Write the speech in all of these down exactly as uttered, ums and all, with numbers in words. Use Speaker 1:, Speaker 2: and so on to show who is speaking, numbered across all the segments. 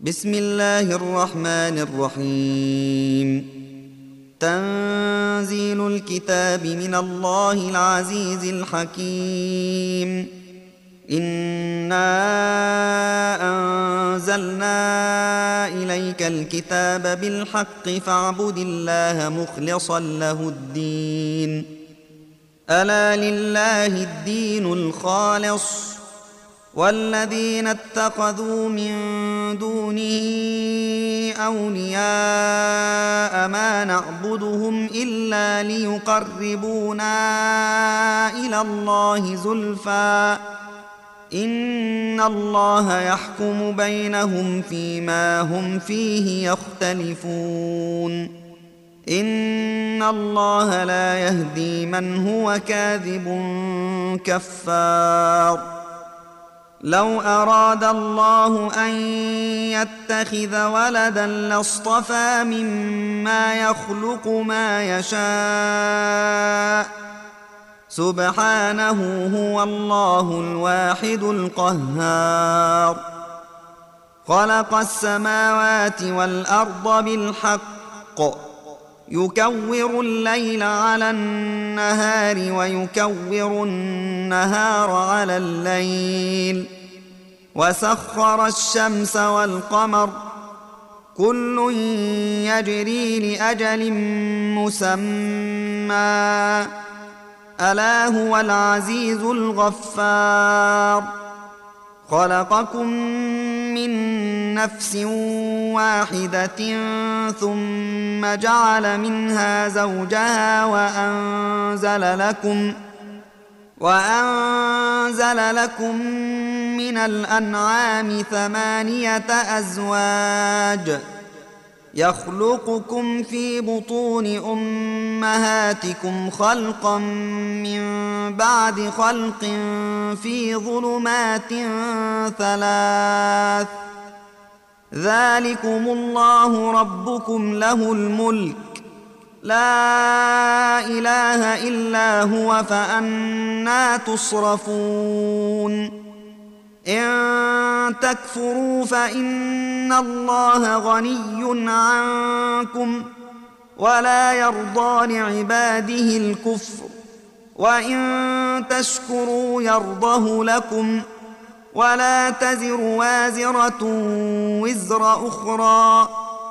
Speaker 1: بسم الله الرحمن الرحيم. تنزيل الكتاب من الله العزيز الحكيم. إنا أنزلنا إليك الكتاب بالحق فاعبد الله مخلصا له الدين. ألا لله الدين الخالص، والذين اتخذوا من دونه أولياء ما نعبدهم إلا ليقربونا إلى الله زلفى إن الله يحكم بينهم فيما هم فيه يختلفون. إن الله لا يهدي من هو كاذب كفار. لو أراد الله أن يتخذ ولدا لاصطفى مما يخلق ما يشاء سبحانه هو الله الواحد القهار. خلق السماوات والأرض بالحق يكور الليل على النهار ويكور النهار على الليل، وسخر الشمس والقمر كل يجري لأجل مسمى ألا هو العزيز الغفار. خلقكم من نفس واحدة ثم جعل منها زوجها وأنزل لكم وأنزل لكم من الأنعام ثمانية أزواج يخلقكم في بطون أمهاتكم خلقا من بعد خلق في ظلمات ثلاث ذلكم الله ربكم له الملك لا إله إلا هو فأنى تصرفون. إن تكفروا فإن الله غني عنكم ولا يرضى لعباده الكفر وإن تشكروا يرضه لكم ولا تزر وازرة وزر أخرى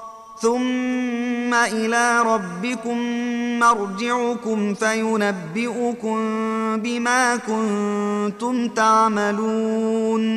Speaker 1: ثم إلى ربكم مرجعكم فينبئكم بما كنتم تعملون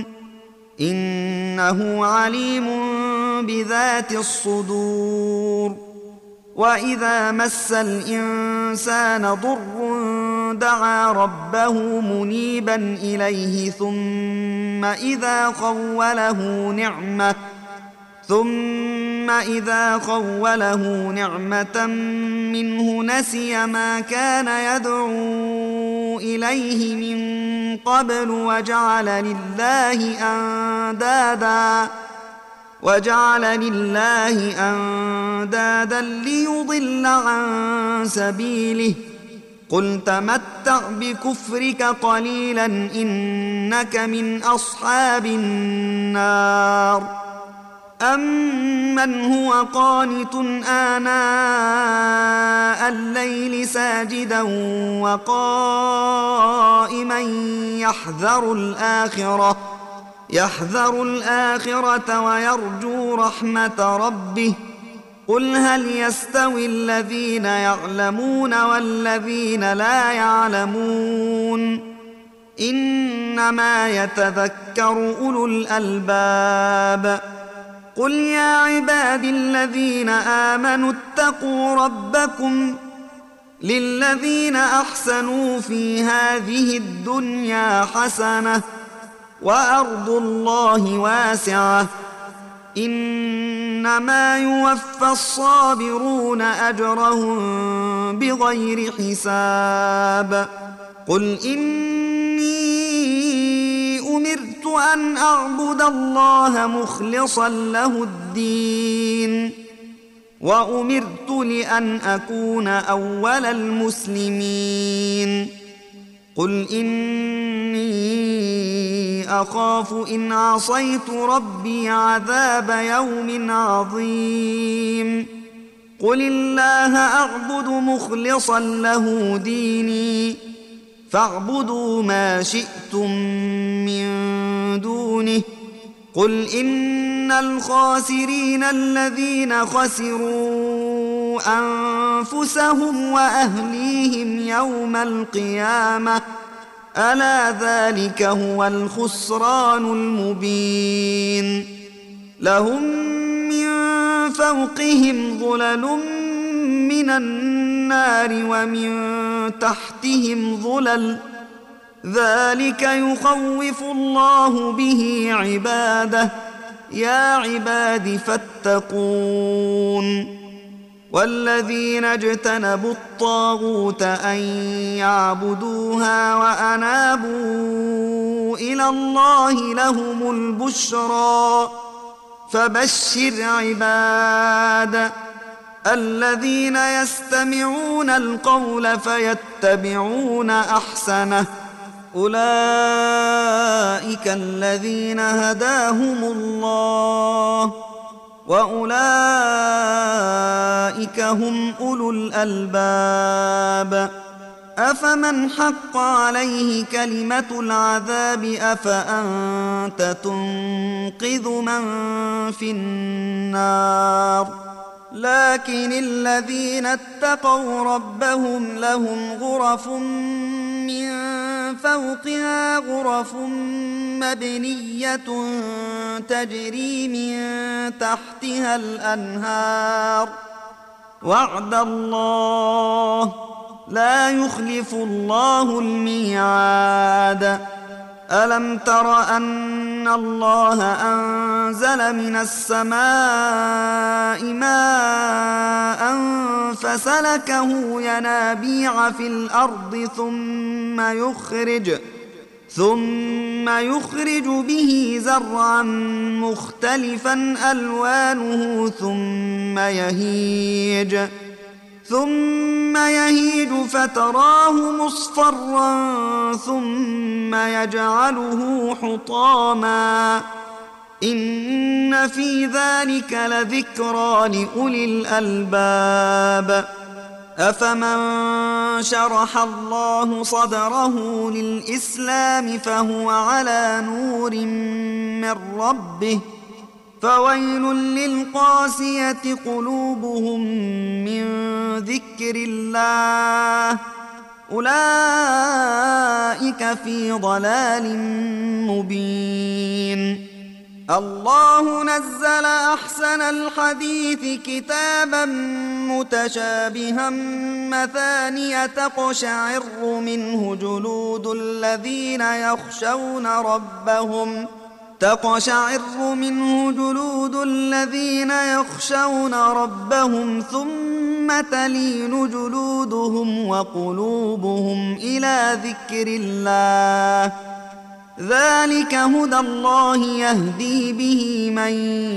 Speaker 1: إنه عليم بذات الصدور. وإذا مس الإنسان ضر دعا ربه منيبا إليه ثم إذا خوله نعمة ثم إذا خوله نعمة منه نسي ما كان يدعو إليه من قبل وجعل لله أندادا وجعل لله أندادا ليضل عن سبيله قل تمتع بكفرك قليلا إنك من أصحاب النار. أمن هو قانت آناء الليل ساجدا وقائما يحذر الآخرة يحذر الآخرة ويرجو رحمة ربه قل هل يستوي الذين يعلمون والذين لا يعلمون إنما يتذكر أولو الألباب. قل يا عبادي الذين آمنوا اتقوا ربكم للذين أحسنوا في هذه الدنيا حسنة وأرض الله واسعة إنما يوفى الصابرون أجرهم بغير حساب. قل إني أمرت أن أعبد الله مخلصا له الدين وأمرت لأن أكون أول المسلمين. قل إني أخاف إن عصيت ربي عذاب يوم عظيم قل الله أعبد مخلصا له ديني فاعبدوا ما شئتم من دونه قل إن الخاسرين الذين خسروا أنفسهم وأهليهم يوم القيامة ألا ذلك هو الخسران المبين لهم من فوقهم ظلل من النار ومن تحتهم ظلل ذلك يخوف الله به عباده يا عباد فاتقون والذين اجتنبوا الطاغوت أن يعبدوها وأنابوا إلى الله لهم البشرى فبشر عباد الذين يستمعون القول فيتبعون أحسنه أولئك الذين هداهم الله وأولئك هم أولو الألباب أفمن حق عليه كلمة العذاب أفأنت تنقذ من في النار لكن الذين اتقوا ربهم لهم غرف من فوقها غرف مبنية تجري من تحتها الأنهار وعد الله لا يخلف الله الميعاد ألم تر أن الله أنزل من السماء ماء فسلكه ينابيع في الأرض ثم يخرج ثم يخرج به زرعا مختلفا ألوانه ثم يهيج ثم يهيج فتراه مصفرا ثم يجعله حطاما إن في ذلك لذكرى لأولي الألباب أفمن شرح الله صدره للإسلام فهو على نور من ربه فويل للقاسية قلوبهم من ذكر الله أولئك في ضلال مبين الله نزل أحسن الحديث كتابا متشابها مثانية تقشعر منه جلود الذين يخشون ربهم تقشعر منه جلود الذين يخشون ربهم ثم تلين جلودهم وقلوبهم إلى ذكر الله ذلك هدى الله يهدي به من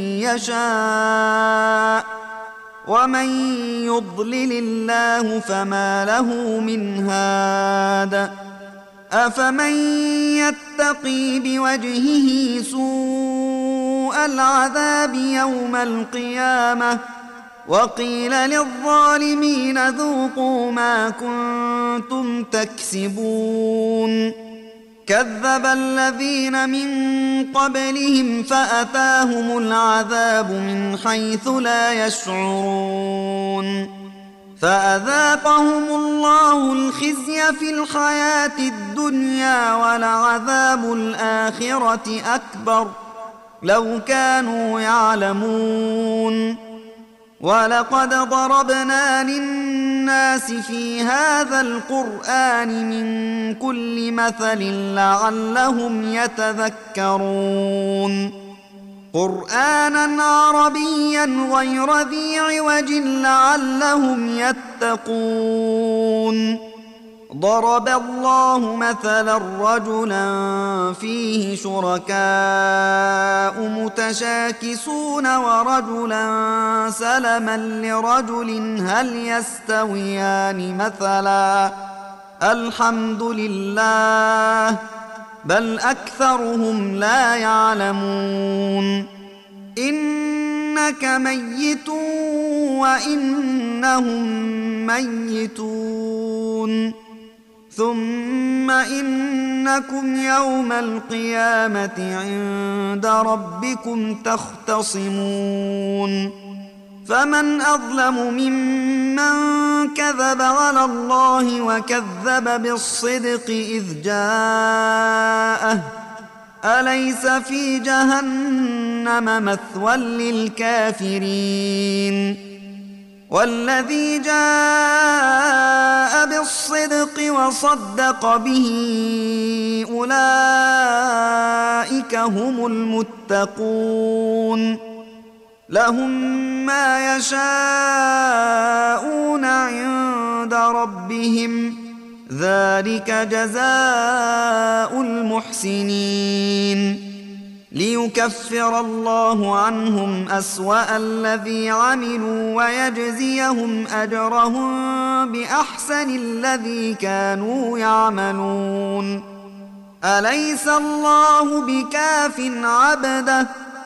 Speaker 1: يشاء ومن يضلل الله فما له من هاد أفمن يتقي بوجهه سوء العذاب يوم القيامة وقيل للظالمين ذوقوا ما كنتم تكسبون كذب الذين من قبلهم فأتاهم العذاب من حيث لا يشعرون فأذاقهم الله الخزي في الحياة الدنيا ولعذاب الآخرة أكبر لو كانوا يعلمون ولقد ضربنا للناس في هذا القرآن من كل مثل لعلهم يتذكرون قرآنا عربيا غير ذي عوج لعلهم يتقون ضرب الله مثلا رجلا فيه شركاء متشاكسون ورجلا سلما لرجل هل يستويان مثلا الحمد لله بل أكثرهم لا يعلمون إنك ميت وإنهم ميتون ثم إنكم يوم القيامة عند ربكم تختصمون فمن أظلم ممن كذب على الله وكذب بالصدق إذ جاءه أليس في جهنم مثوى للكافرين والذي جاء بالصدق وصدق به أولئك هم المتقون لهم ما يشاءون عند ربهم ذلك جزاء المحسنين ليكفر الله عنهم أسوأ الذي عملوا ويجزيهم أجرهم بأحسن الذي كانوا يعملون أليس الله بكاف عبده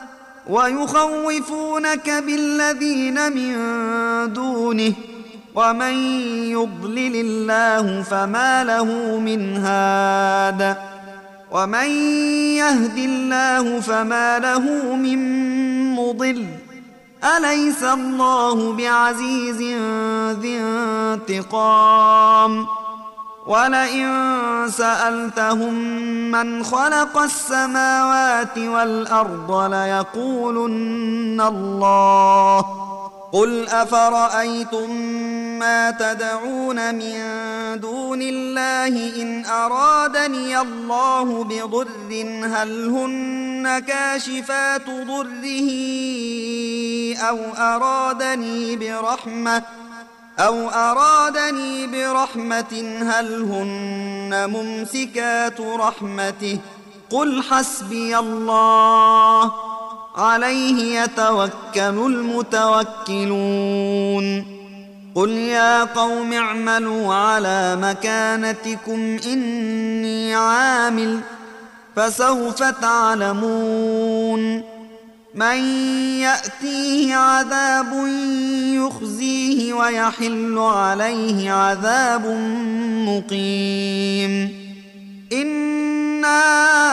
Speaker 1: ويخوفونك بالذين من دونه ومن يضلل الله فما له من هاد ومن يهد الله فما له من مضل أليس الله بعزيز ذي انتقام ولئن سألتهم من خلق السماوات والأرض ليقولن الله قل أفرأيتم ما تدعون من دون الله إن أرادني الله بضر هل هن كاشفات ضره أو أرادني برحمة أو أرادني برحمة هل هن ممسكات رحمته قل حسبي الله عليه يتوكل المتوكلون قل يا قوم اعملوا على مكانتكم إني عامل فسوف تعلمون من يأتيه عذاب يخزيه ويحل عليه عذاب مقيم إنا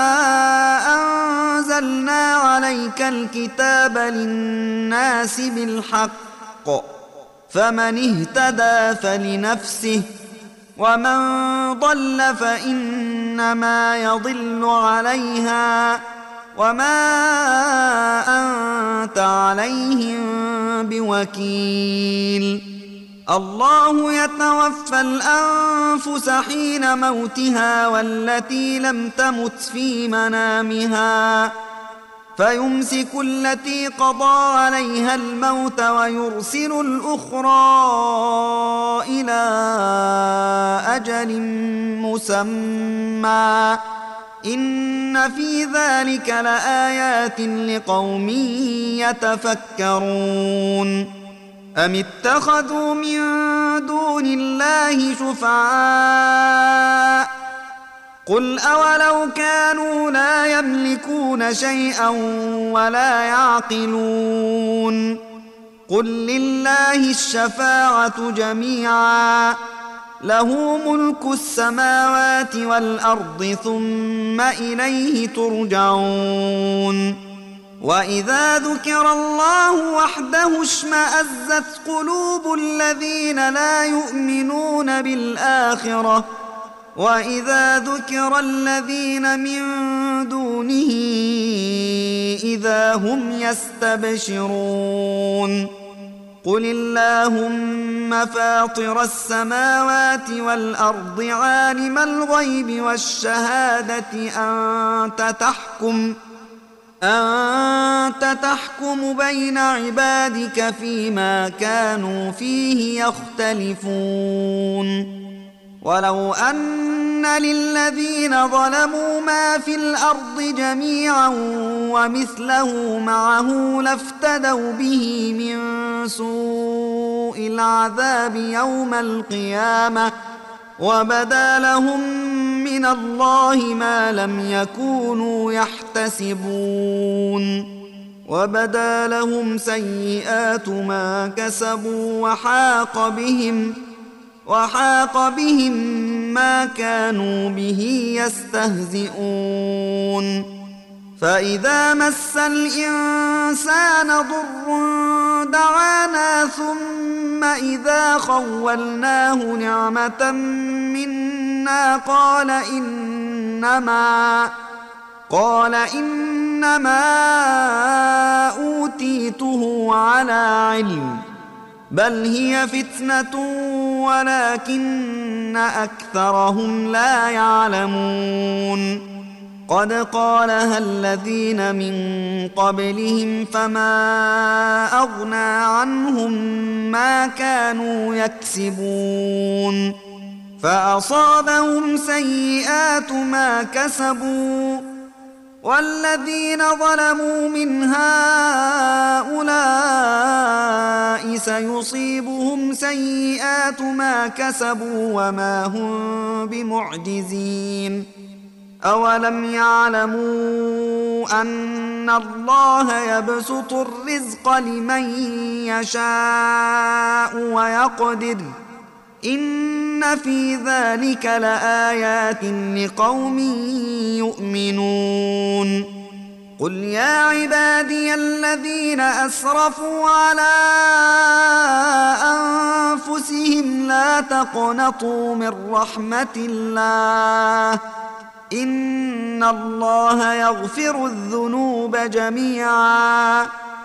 Speaker 1: أنزلنا عليك الكتاب للناس بالحق فمن اهتدى فلنفسه ومن ضل فإنما يضل عليها وما أنت عليهم بوكيل الله يتوفى الأنفس حين موتها والتي لم تمت في منامها فيمسك التي قضى عليها الموت ويرسل الأخرى إلى أجل مسمى إن في ذلك لآيات لقوم يتفكرون أم اتخذوا من دون الله شفعاء قل أولو كانوا لا يملكون شيئا ولا يعقلون قل لله الشفاعة جميعا له ملك السماوات والأرض ثم إليه ترجعون وإذا ذكر الله وحده اشمأزت قلوب الذين لا يؤمنون بالآخرة وإذا ذكر الذين من دونه إذا هم يستبشرون قل اللهم فاطر السماوات والأرض عالم الغيب والشهادة أنت تحكم أنت تحكم بين عبادك فيما كانوا فيه يختلفون ولو أن للذين ظلموا ما في الأرض جميعا ومثله معه لافتدوا به من سوء العذاب يوم القيامة وبدا لهم من الله ما لم يكونوا يحتسبون وبدا لهم سيئات ما كسبوا وحاق بهم وحاق بهم ما كانوا به يستهزئون فإذا مس الإنسان ضر دعانا ثم إذا خولناه نعمة منا قال إنما قال إنما أوتيته على علم بل هي فتنة ولكن أكثرهم لا يعلمون قد قالها الذين من قبلهم فما أغنى عنهم ما كانوا يكسبون فأصابهم سيئات ما كسبوا والذين ظلموا من هؤلاء سيصيبهم سيئات ما كسبوا وما هم بمعجزين أولم يعلموا أن الله يبسط الرزق لمن يشاء ويقدر إن في ذلك لآيات لقوم يؤمنون قل يا عبادي الذين أسرفوا على أنفسهم لا تقنطوا من رحمة الله إن الله يغفر الذنوب جميعا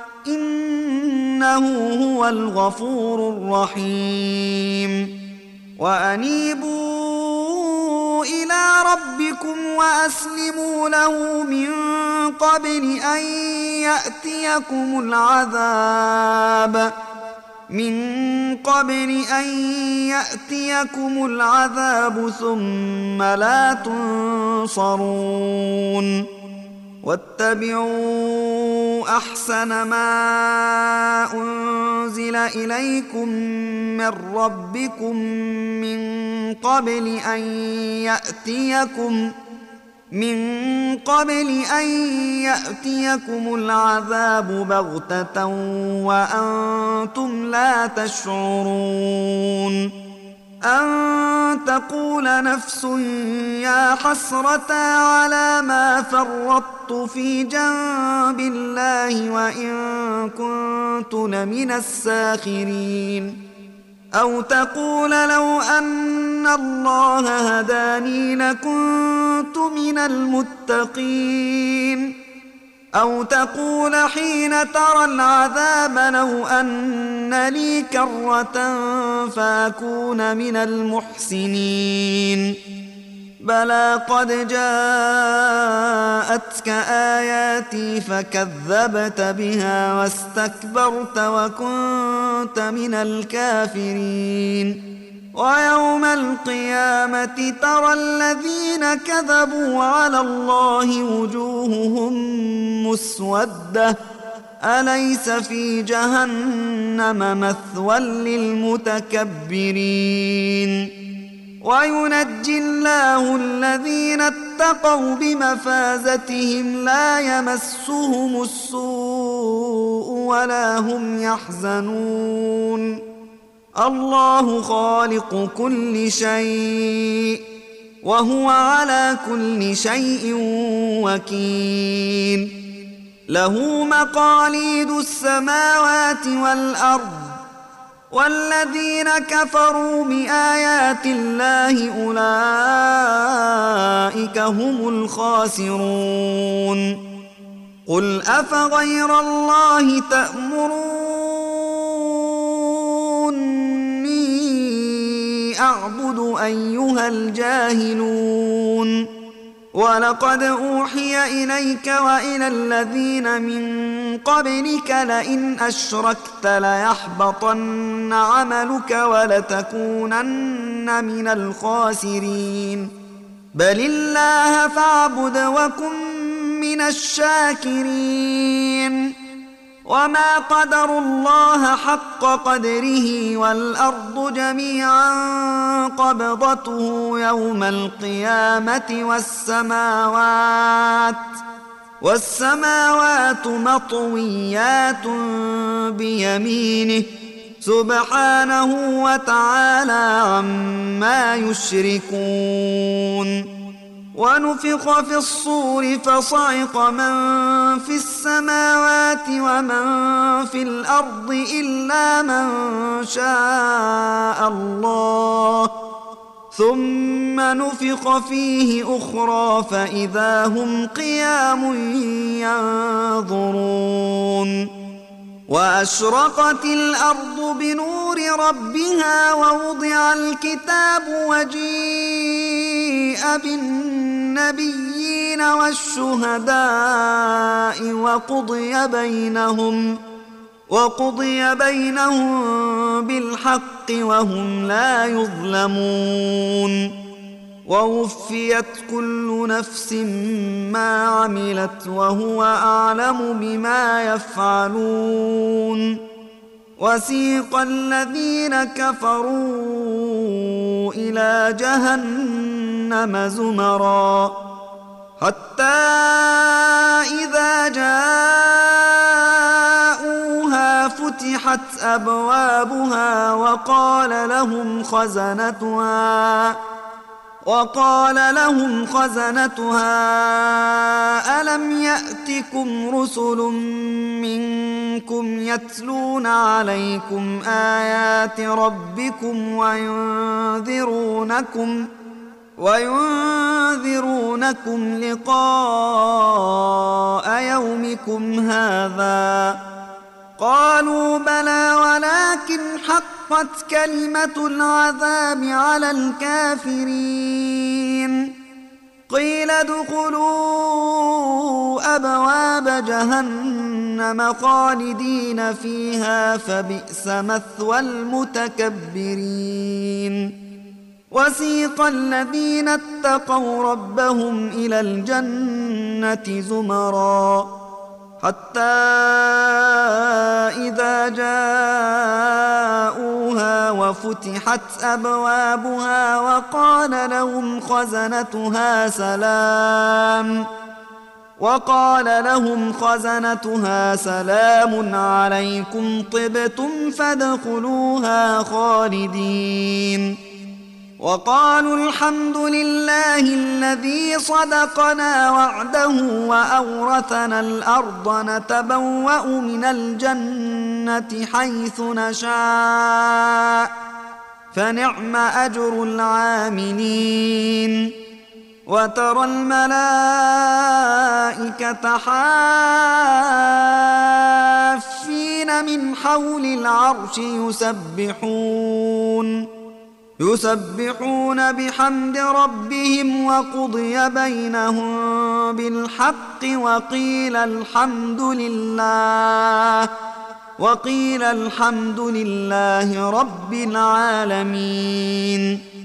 Speaker 1: إنه هو الغفور الرحيم وأنيبوا إلى ربكم وأسلموا له من قبل أن يأتيكم العذاب من قبل أن يأتيكم العذاب ثم لا تنصرون واتبعوا أحسن ما أنزل إليكم من ربكم من قبل أن يأتيكم من قبل أن يأتيكم العذاب بغتة وأنتم لا تشعرون أن تقول نفس يا حسرة على ما فرطت في جنب الله وإن كنت لمن الساخرين أو تقول لو أن الله هداني لكنت من المتقين أو تقول حين ترى العذاب لو أن لي كرة فأكون من المحسنين بلى قد جاءتك آياتي فكذبت بها واستكبرت وكنت من الكافرين ويوم القيامة ترى الذين كذبوا على الله وجوههم مسودة أليس في جهنم مثوى للمتكبرين وينجي الله الذين اتقوا بمفازتهم لا يمسهم السوء ولا هم يحزنون الله خالق كل شيء وهو على كل شيء وكيل له مقاليد السماوات والأرض والذين كفروا بآيات الله أولئك هم الخاسرون قل أفغير الله تأمروني أعبد أيها الجاهلون ولقد أوحي إليك وإلى الذين من قبلك لئن أشركت ليحبطن عملك ولتكونن من الخاسرين بل الله فاعبد وكن من الشاكرين وما قدروا الله حق قدره والأرض جميعا قبضته يوم القيامة والسماوات والسماوات مطويات بيمينه سبحانه وتعالى عما يشركون. ونفخ في الصور فصعق من في السماوات ومن في الأرض إلا من شاء الله ثم نفخ فيه أخرى فإذا هم قيام ينظرون. وأشرقت الأرض بنور ربها ووضع الكتاب وجيء بالنبيين والشهداء وقضي بينهم وقضي بينهم بالحق وهم لا يظلمون. ووفيت كل نفس ما عملت وهو أعلم بما يفعلون. وسيق الذين كفروا إلى جهنم زمرا حتى إذا جاءوها فتحت أبوابها وقال لهم خزنتها وقال لهم خزنتها ألم يأتكم رسل منكم يتلون عليكم آيات ربكم وينذرونكم وينذرونكم لقاء يومكم هذا قالوا بلى ولكن حقت كلمة العذاب على الكافرين. قيل ادخلوا أبواب جهنم خالدين فيها فبئس مثوى المتكبرين. وسيق الذين اتقوا ربهم إلى الجنة زمرا حتى إذا جاءوها وفتحت أبوابها وقال لهم خزنتها سلام وقال لهم خزنتها سلام عليكم طبتم فادخلوها خالدين. وقالوا الحمد لله الذي صدقنا وعده وأورثنا الأرض نتبوأ من الجنة حيث نشاء فنعم أجر العاملين. وترى الملائكة حافين من حول العرش يسبحون يسبحون بحمد ربهم وقضي بينهم بالحق وقيل الحمد لله وقيل الحمد لله رب العالمين.